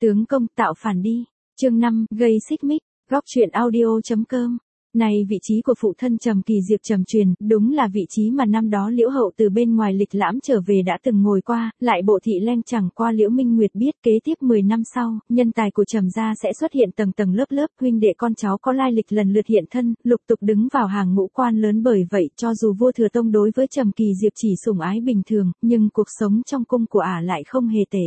Tướng công tạo phản đi. Chương 5, gây xích mích. Góc truyện audio.com. Này vị trí của phụ thân Trầm Kỳ Diệp Trầm Truyền, đúng là vị trí mà năm đó Liễu Hậu từ bên ngoài lịch lãm trở về đã từng ngồi qua, lại bộ thị leng chẳng qua Liễu Minh Nguyệt biết kế tiếp 10 năm sau, nhân tài của Trầm gia sẽ xuất hiện tầng tầng lớp lớp, huynh đệ con cháu có lai lịch lần lượt hiện thân, lục tục đứng vào hàng ngũ quan lớn, bởi vậy cho dù vua Thừa Tông đối với Trầm Kỳ Diệp chỉ sủng ái bình thường, nhưng cuộc sống trong cung của ả lại không hề tệ.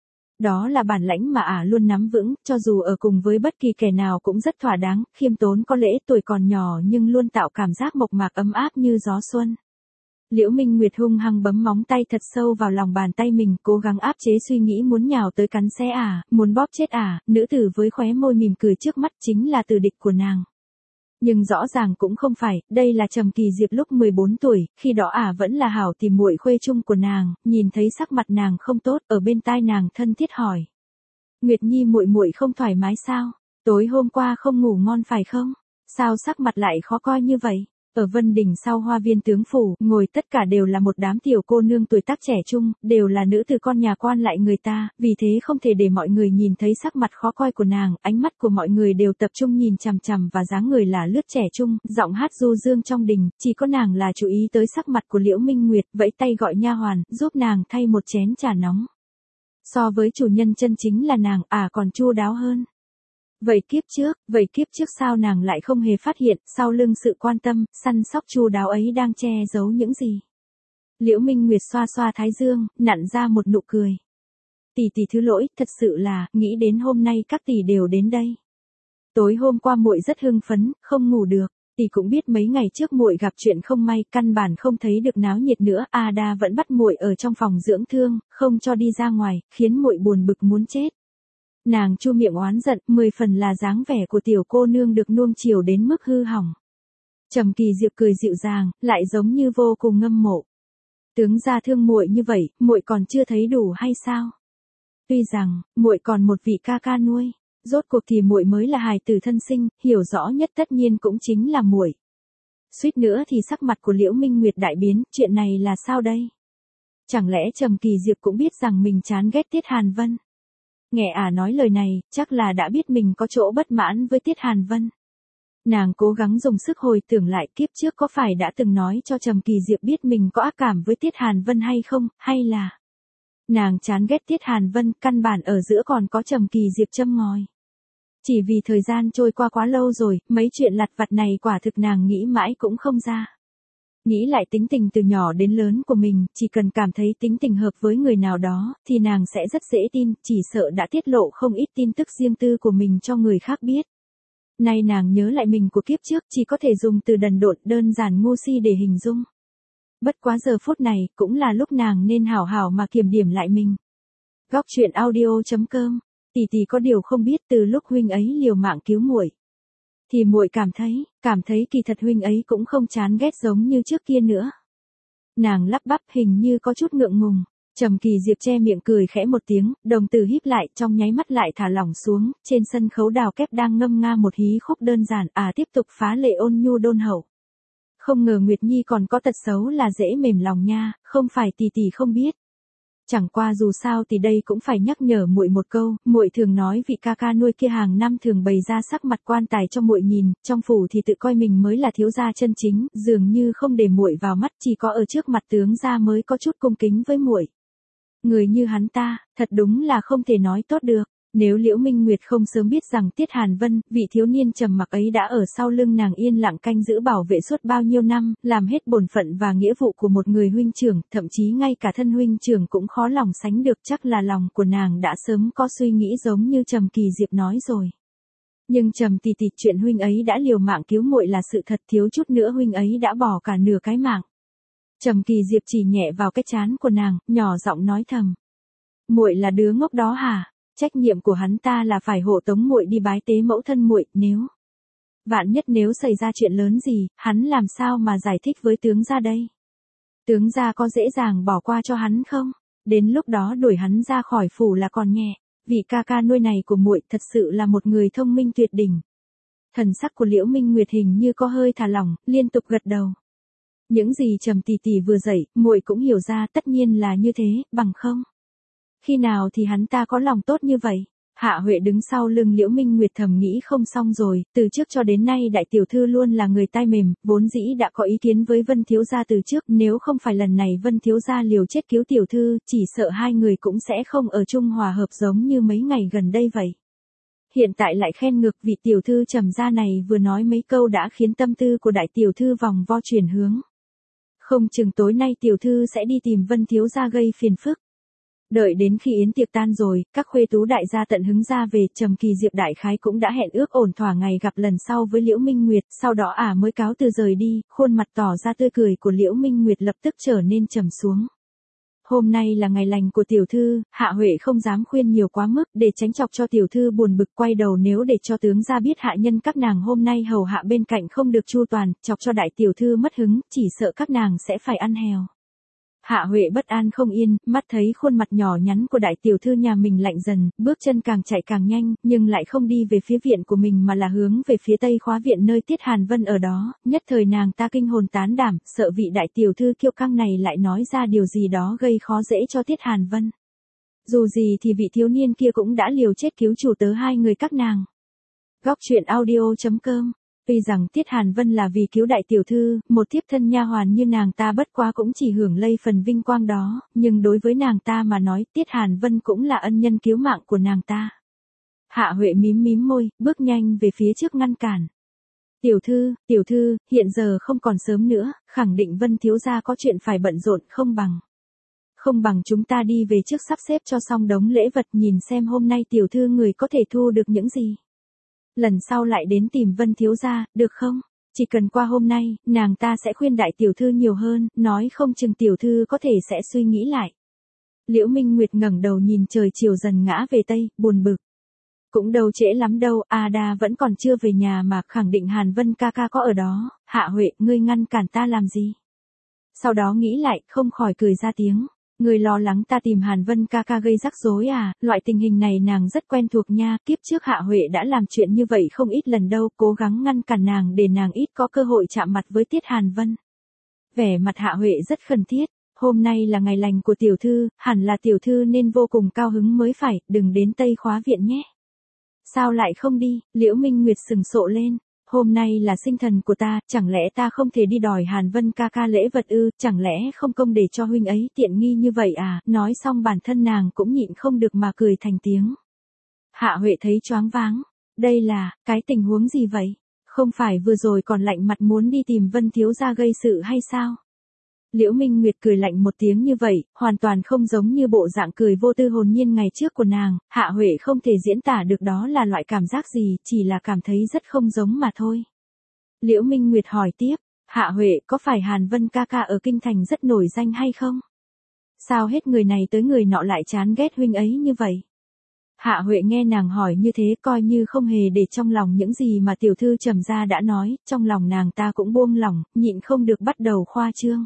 Đó là bản lãnh mà ả luôn nắm vững, cho dù ở cùng với bất kỳ kẻ nào cũng rất thỏa đáng, khiêm tốn có lễ, tuổi còn nhỏ nhưng luôn tạo cảm giác mộc mạc ấm áp như gió xuân. Liễu Minh Nguyệt hung hăng bấm móng tay thật sâu vào lòng bàn tay mình, cố gắng áp chế suy nghĩ muốn nhào tới cắn xé ả, muốn bóp chết ả. Nữ tử với khóe môi mỉm cười trước mắt chính là tử địch của nàng. Nhưng rõ ràng cũng không phải, đây là Trầm Kỳ Diệp lúc 14 tuổi, khi đó ả vẫn là hảo tìm muội khuê chung của nàng, nhìn thấy sắc mặt nàng không tốt, ở bên tai nàng thân thiết hỏi: "Nguyệt Nhi muội muội không thoải mái sao? Tối hôm qua không ngủ ngon phải không? Sao sắc mặt lại khó coi như vậy?" Ở Vân Đình sau hoa viên tướng phủ, ngồi tất cả đều là một đám tiểu cô nương tuổi tác trẻ trung, đều là nữ từ con nhà quan lại người ta, vì thế không thể để mọi người nhìn thấy sắc mặt khó coi của nàng, ánh mắt của mọi người đều tập trung nhìn chằm chằm và dáng người là lướt trẻ trung, giọng hát du dương trong đình, chỉ có nàng là chú ý tới sắc mặt của Liễu Minh Nguyệt, vẫy tay gọi nha hoàn, giúp nàng thay một chén trà nóng. So với chủ nhân chân chính là nàng, còn chu đáo hơn. Vậy kiếp trước sao nàng lại không hề phát hiện, sau lưng sự quan tâm, săn sóc chu đáo ấy đang che giấu những gì? Liễu Minh Nguyệt xoa xoa thái dương, nặn ra một nụ cười. "Tỷ tỷ thứ lỗi, thật sự là, nghĩ đến hôm nay các tỷ đều đến đây. Tối hôm qua muội rất hưng phấn, không ngủ được, tỷ cũng biết mấy ngày trước muội gặp chuyện không may, căn bản không thấy được náo nhiệt nữa, Ada vẫn bắt muội ở trong phòng dưỡng thương, không cho đi ra ngoài, khiến muội buồn bực muốn chết." Nàng chu miệng oán giận, 10 phần là dáng vẻ của tiểu cô nương được nuông chiều đến mức hư hỏng. Trầm Kỳ Diệp cười dịu dàng, lại giống như vô cùng ngâm mộ. "Tướng gia thương muội như vậy, muội còn chưa thấy đủ hay sao? Tuy rằng muội còn một vị ca ca nuôi, rốt cuộc thì muội mới là hài tử thân sinh, hiểu rõ nhất tất nhiên cũng chính là muội." Suýt nữa thì sắc mặt của Liễu Minh Nguyệt đại biến, chuyện này là sao đây? Chẳng lẽ Trầm Kỳ Diệp cũng biết rằng mình chán ghét Tiết Hàn Vân? Nghe ả nói lời này, chắc là đã biết mình có chỗ bất mãn với Tiết Hàn Vân. Nàng cố gắng dùng sức hồi tưởng lại kiếp trước có phải đã từng nói cho Trầm Kỳ Diệp biết mình có ác cảm với Tiết Hàn Vân hay không, hay là nàng chán ghét Tiết Hàn Vân, căn bản ở giữa còn có Trầm Kỳ Diệp châm ngòi. Chỉ vì thời gian trôi qua quá lâu rồi, mấy chuyện lặt vặt này quả thực nàng nghĩ mãi cũng không ra. Nghĩ lại tính tình từ nhỏ đến lớn của mình, chỉ cần cảm thấy tính tình hợp với người nào đó, thì nàng sẽ rất dễ tin, chỉ sợ đã tiết lộ không ít tin tức riêng tư của mình cho người khác biết. Nay nàng nhớ lại mình của kiếp trước, chỉ có thể dùng từ đần độn, đơn giản, ngu si để hình dung. Bất quá giờ phút này, cũng là lúc nàng nên hảo hảo mà kiểm điểm lại mình. Góc truyện audio.com. Tỷ tỷ có điều không biết, từ lúc huynh ấy liều mạng cứu muội, thì muội cảm thấy kỳ thật huynh ấy cũng không chán ghét giống như trước kia nữa. Nàng lắp bắp, hình như có chút ngượng ngùng. Trầm Kỳ Diệp che miệng cười khẽ một tiếng, đồng tử híp lại, trong nháy mắt lại thả lỏng xuống, trên sân khấu đào kép đang ngâm nga một hí khúc đơn giản, tiếp tục phá lệ ôn nhu đôn hậu. "Không ngờ Nguyệt Nhi còn có tật xấu là dễ mềm lòng nha, không phải tỷ tỷ không biết. Chẳng qua dù sao thì đây cũng phải nhắc nhở muội một câu, muội thường nói vị ca ca nuôi kia hàng năm thường bày ra sắc mặt quan tài cho muội nhìn, trong phủ thì tự coi mình mới là thiếu gia chân chính, dường như không để muội vào mắt, chỉ có ở trước mặt tướng gia mới có chút cung kính với muội. Người như hắn ta, thật đúng là không thể nói tốt được." Nếu Liễu Minh Nguyệt không sớm biết rằng Tiết Hàn Vân, vị thiếu niên trầm mặc ấy đã ở sau lưng nàng yên lặng canh giữ bảo vệ suốt bao nhiêu năm, làm hết bổn phận và nghĩa vụ của một người huynh trưởng, thậm chí ngay cả thân huynh trưởng cũng khó lòng sánh được, chắc là lòng của nàng đã sớm có suy nghĩ giống như Trầm Kỳ Diệp nói rồi. Nhưng Trầm tỷ tỷ, chuyện huynh ấy đã liều mạng cứu muội là sự thật, thiếu chút nữa huynh ấy đã bỏ cả nửa cái mạng. Trầm Kỳ Diệp chỉ nhẹ vào cái trán của nàng, nhỏ giọng nói thầm: "Muội là đứa ngốc đó hả? Trách nhiệm của hắn ta là phải hộ tống muội đi bái tế mẫu thân muội, vạn nhất nếu xảy ra chuyện lớn gì, hắn làm sao mà giải thích với tướng gia đây? Tướng gia có dễ dàng bỏ qua cho hắn không? Đến lúc đó đuổi hắn ra khỏi phủ là còn nhẹ. Vị ca ca nuôi này của muội thật sự là một người thông minh tuyệt đỉnh." Thần sắc của Liễu Minh Nguyệt hình như có hơi thả lỏng, liên tục gật đầu. Những gì Trầm tỷ tỷ vừa dạy, muội cũng hiểu ra, tất nhiên là như thế, bằng không khi nào thì hắn ta có lòng tốt như vậy. Hạ Huệ đứng sau lưng Liễu Minh Nguyệt thầm nghĩ không xong rồi, từ trước cho đến nay đại tiểu thư luôn là người tai mềm, vốn dĩ đã có ý kiến với Vân thiếu gia từ trước, nếu không phải lần này Vân thiếu gia liều chết cứu tiểu thư, chỉ sợ hai người cũng sẽ không ở chung hòa hợp giống như mấy ngày gần đây vậy. Hiện tại lại khen ngược vị tiểu thư trầm gia này vừa nói mấy câu đã khiến tâm tư của đại tiểu thư vòng vo chuyển hướng. Không chừng tối nay tiểu thư sẽ đi tìm Vân thiếu gia gây phiền phức. Đợi đến khi yến tiệc tan rồi, các khuê tú đại gia tận hứng ra về, Trầm Kỳ Diệp đại khái cũng đã hẹn ước ổn thỏa ngày gặp lần sau với Liễu Minh Nguyệt, sau đó mới cáo từ rời đi, khuôn mặt tỏ ra tươi cười của Liễu Minh Nguyệt lập tức trở nên trầm xuống. Hôm nay là ngày lành của tiểu thư, Hạ Huệ không dám khuyên nhiều quá mức để tránh chọc cho tiểu thư buồn bực, quay đầu nếu để cho tướng gia biết hạ nhân các nàng hôm nay hầu hạ bên cạnh không được chu toàn, chọc cho đại tiểu thư mất hứng, chỉ sợ các nàng sẽ phải ăn hèo. Hạ Huệ bất an không yên, mắt thấy khuôn mặt nhỏ nhắn của đại tiểu thư nhà mình lạnh dần, bước chân càng chạy càng nhanh, nhưng lại không đi về phía viện của mình mà là hướng về phía tây khóa viện nơi Tiết Hàn Vân ở đó, nhất thời nàng ta kinh hồn tán đảm, sợ vị đại tiểu thư kiêu căng này lại nói ra điều gì đó gây khó dễ cho Tiết Hàn Vân. Dù gì thì vị thiếu niên kia cũng đã liều chết cứu chủ tớ hai người các nàng. Góc truyện audio.com. Tuy rằng Tiết Hàn Vân là vì cứu đại tiểu thư, một thiếp thân nha hoàn như nàng ta bất quá cũng chỉ hưởng lây phần vinh quang đó, nhưng đối với nàng ta mà nói, Tiết Hàn Vân cũng là ân nhân cứu mạng của nàng ta. Hạ Huệ mím môi, bước nhanh về phía trước ngăn cản. Tiểu thư, hiện giờ không còn sớm nữa, khẳng định Vân thiếu gia có chuyện phải bận rộn, không bằng chúng ta đi về trước sắp xếp cho xong đống lễ vật, nhìn xem hôm nay tiểu thư người có thể thu được những gì. Lần sau lại đến tìm Vân thiếu gia, được không? Chỉ cần qua hôm nay, nàng ta sẽ khuyên đại tiểu thư nhiều hơn, nói không chừng tiểu thư có thể sẽ suy nghĩ lại. Liễu Minh Nguyệt ngẩng đầu nhìn trời chiều dần ngã về tây, buồn bực. Cũng đâu trễ lắm đâu, Ada vẫn còn chưa về nhà mà, khẳng định Hàn Vân ca ca có ở đó. Hạ Huệ, ngươi ngăn cản ta làm gì? Sau đó nghĩ lại, không khỏi cười ra tiếng. Người lo lắng ta tìm Hàn Vân ca ca gây rắc rối à, loại tình hình này nàng rất quen thuộc nha, kiếp trước Hạ Huệ đã làm chuyện như vậy không ít lần đâu, cố gắng ngăn cản nàng để nàng ít có cơ hội chạm mặt với Tiết Hàn Vân. Vẻ mặt Hạ Huệ rất khẩn thiết, hôm nay là ngày lành của tiểu thư, hẳn là tiểu thư nên vô cùng cao hứng mới phải, đừng đến Tây Khóa viện nhé. Sao lại không đi? Liễu Minh Nguyệt sừng sộ lên. Hôm nay là sinh thần của ta, chẳng lẽ ta không thể đi đòi Hàn Vân ca ca lễ vật ư, chẳng lẽ không công để cho huynh ấy tiện nghi như vậy à, nói xong bản thân nàng cũng nhịn không được mà cười thành tiếng. Hạ Huệ thấy choáng váng, đây là, cái tình huống gì vậy? Không phải vừa rồi còn lạnh mặt muốn đi tìm Vân thiếu gia gây sự hay sao? Liễu Minh Nguyệt cười lạnh một tiếng như vậy, hoàn toàn không giống như bộ dạng cười vô tư hồn nhiên ngày trước của nàng, Hạ Huệ không thể diễn tả được đó là loại cảm giác gì, chỉ là cảm thấy rất không giống mà thôi. Liễu Minh Nguyệt hỏi tiếp, Hạ Huệ, có phải Hàn Vân ca ca ở Kinh Thành rất nổi danh hay không? Sao hết người này tới người nọ lại chán ghét huynh ấy như vậy? Hạ Huệ nghe nàng hỏi như thế coi như không hề để trong lòng những gì mà tiểu thư Trầm gia đã nói, trong lòng nàng ta cũng buông lỏng, nhịn không được bắt đầu khoa trương.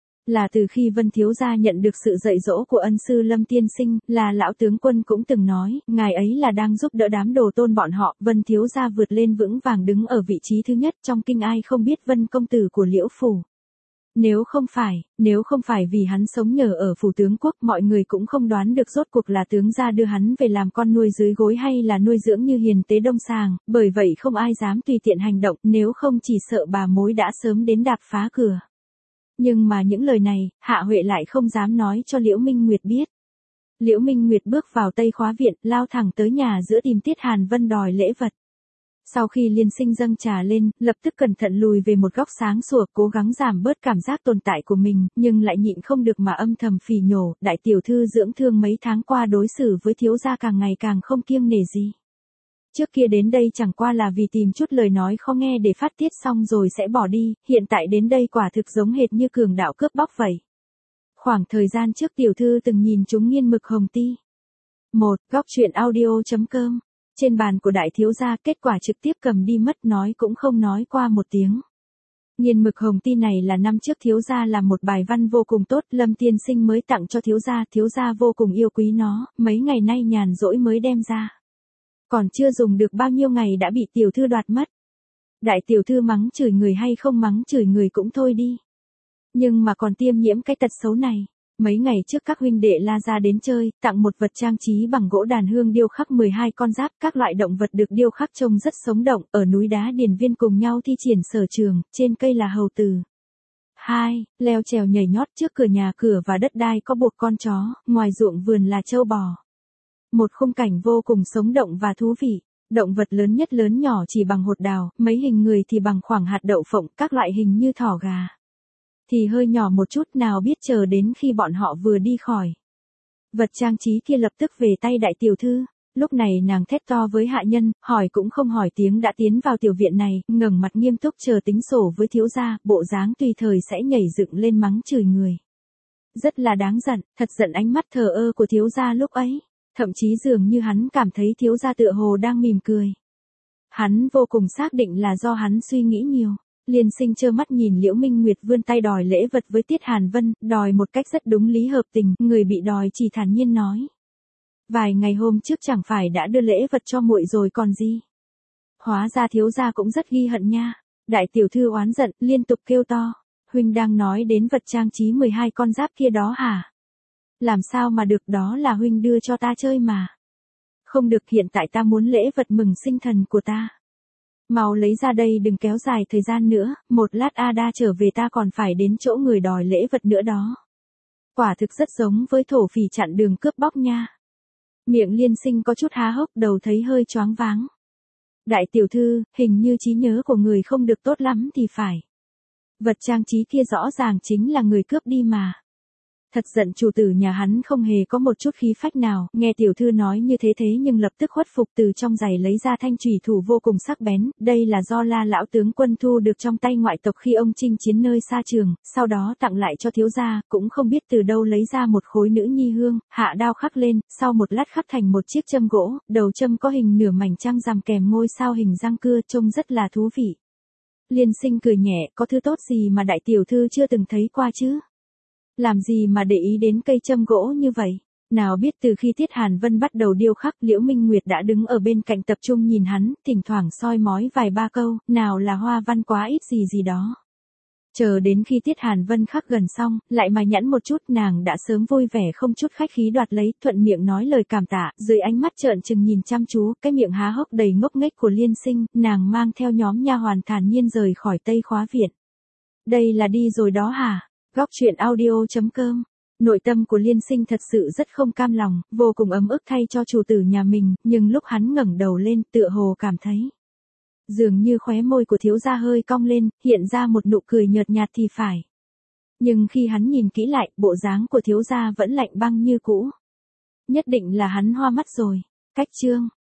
Là từ khi Vân thiếu gia nhận được sự dạy dỗ của ân sư Lâm tiên sinh, là lão tướng quân cũng từng nói, ngài ấy là đang giúp đỡ đám đồ tôn bọn họ, Vân thiếu gia vượt lên vững vàng đứng ở vị trí thứ nhất trong kinh, ai không biết Vân công tử của Liễu phủ. Nếu không phải vì hắn sống nhờ ở phủ tướng quốc, mọi người cũng không đoán được rốt cuộc là tướng gia đưa hắn về làm con nuôi dưới gối hay là nuôi dưỡng như hiền tế đông sàng, bởi vậy không ai dám tùy tiện hành động, nếu không chỉ sợ bà mối đã sớm đến đạp phá cửa. Nhưng mà những lời này, Hạ Huệ lại không dám nói cho Liễu Minh Nguyệt biết. Liễu Minh Nguyệt bước vào Tây Khóa viện, lao thẳng tới nhà giữa tìm Tiết Hàn Vân đòi lễ vật. Sau khi liên sinh dâng trà lên, lập tức cẩn thận lùi về một góc sáng sủa, cố gắng giảm bớt cảm giác tồn tại của mình, nhưng lại nhịn không được mà âm thầm phỉ nhổ, đại tiểu thư dưỡng thương mấy tháng qua đối xử với thiếu gia càng ngày càng không kiêng nể gì. Trước kia đến đây chẳng qua là vì tìm chút lời nói khó nghe để phát tiết xong rồi sẽ bỏ đi, hiện tại đến đây quả thực giống hệt như cường đạo cướp bóc vậy. Khoảng thời gian trước tiểu thư từng nhìn chúng nghiên mực hồng ti. Góc truyện audio.com. Trên bàn của đại thiếu gia, kết quả trực tiếp cầm đi mất, nói cũng không nói qua một tiếng. Nghiên mực hồng ti này là năm trước thiếu gia làm một bài văn vô cùng tốt, Lâm tiên sinh mới tặng cho thiếu gia vô cùng yêu quý nó, mấy ngày nay nhàn rỗi mới đem ra. Còn chưa dùng được bao nhiêu ngày đã bị tiểu thư đoạt mất. Đại tiểu thư mắng chửi người hay không mắng chửi người cũng thôi đi. Nhưng mà còn tiêm nhiễm cái tật xấu này. Mấy ngày trước các huynh đệ La gia đến chơi, tặng một vật trang trí bằng gỗ đàn hương điêu khắc 12 con giáp, các loại động vật được điêu khắc trông rất sống động, ở núi đá Điền Viên cùng nhau thi triển sở trường, trên cây là hầu tử. 2. Leo trèo nhảy nhót, trước cửa nhà cửa và đất đai có buộc con chó, ngoài ruộng vườn là trâu bò. Một khung cảnh vô cùng sống động và thú vị. Động vật lớn nhất lớn nhỏ chỉ bằng hột đào, mấy hình người thì bằng khoảng hạt đậu phộng, các loại hình như thỏ gà thì hơi nhỏ một chút, nào biết chờ đến khi bọn họ vừa đi khỏi. Vật trang trí kia lập tức về tay đại tiểu thư. Lúc này nàng thét to với hạ nhân, hỏi cũng không hỏi tiếng đã tiến vào tiểu viện này, ngẩng mặt nghiêm túc chờ tính sổ với thiếu gia, bộ dáng tùy thời sẽ nhảy dựng lên mắng chửi người. Rất là đáng giận, thật giận ánh mắt thờ ơ của thiếu gia lúc ấy. Thậm chí dường như hắn cảm thấy thiếu gia tựa hồ đang mỉm cười. Hắn vô cùng xác định là do hắn suy nghĩ nhiều. Liên Sinh trơ mắt nhìn Liễu Minh Nguyệt vươn tay đòi lễ vật với Tiết Hàn Vân, đòi một cách rất đúng lý hợp tình, người bị đòi chỉ thản nhiên nói. Vài ngày hôm trước chẳng phải đã đưa lễ vật cho muội rồi còn gì. Hóa ra thiếu gia cũng rất ghi hận nha. Đại tiểu thư oán giận, liên tục kêu to. Huynh đang nói đến vật trang trí 12 con giáp kia đó hả? Làm sao mà được, đó là huynh đưa cho ta chơi mà. Không được, hiện tại ta muốn lễ vật mừng sinh thần của ta. Mau lấy ra đây, đừng kéo dài thời gian nữa, một lát Ada trở về ta còn phải đến chỗ người đòi lễ vật nữa đó. Quả thực rất giống với thổ phỉ chặn đường cướp bóc nha. Miệng Liên Sinh có chút há hốc, đầu thấy hơi choáng váng. Đại tiểu thư, hình như trí nhớ của người không được tốt lắm thì phải. Vật trang trí kia rõ ràng chính là người cướp đi mà. Thật giận, chủ tử nhà hắn không hề có một chút khí phách nào, nghe tiểu thư nói như thế nhưng lập tức khuất phục, từ trong giày lấy ra thanh chủy thủ vô cùng sắc bén, đây là do La lão tướng quân thu được trong tay ngoại tộc khi ông chinh chiến nơi xa trường, sau đó tặng lại cho thiếu gia, cũng không biết từ đâu lấy ra một khối nữ nhi hương, hạ đao khắc lên, sau một lát khắc thành một chiếc châm gỗ, đầu châm có hình nửa mảnh trăng rằm kèm ngôi sao hình răng cưa, trông rất là thú vị. Liên Sinh cười nhẹ, có thứ tốt gì mà đại tiểu thư chưa từng thấy qua chứ? Làm gì mà để ý đến cây châm gỗ như vậy? Nào biết từ khi Tiết Hàn Vân bắt đầu điêu khắc, Liễu Minh Nguyệt đã đứng ở bên cạnh tập trung nhìn hắn, thỉnh thoảng soi mói vài ba câu, nào là hoa văn quá ít gì đó. Chờ đến khi Tiết Hàn Vân khắc gần xong, lại mài nhẵn một chút, nàng đã sớm vui vẻ không chút khách khí đoạt lấy, thuận miệng nói lời cảm tạ, dưới ánh mắt trợn trừng nhìn chăm chú, cái miệng há hốc đầy ngốc nghếch của Liên Sinh, nàng mang theo nhóm nha hoàn thản nhiên rời khỏi Tây Khóa Viện. Đây là đi rồi đó hả? Góc truyện audio.com. Nội tâm của Liên Sinh thật sự rất không cam lòng, vô cùng ấm ức thay cho chủ tử nhà mình, nhưng lúc hắn ngẩng đầu lên, tựa hồ cảm thấy dường như khóe môi của thiếu gia hơi cong lên, hiện ra một nụ cười nhợt nhạt thì phải. Nhưng khi hắn nhìn kỹ lại, bộ dáng của thiếu gia vẫn lạnh băng như cũ. Nhất định là hắn hoa mắt rồi. Cách chương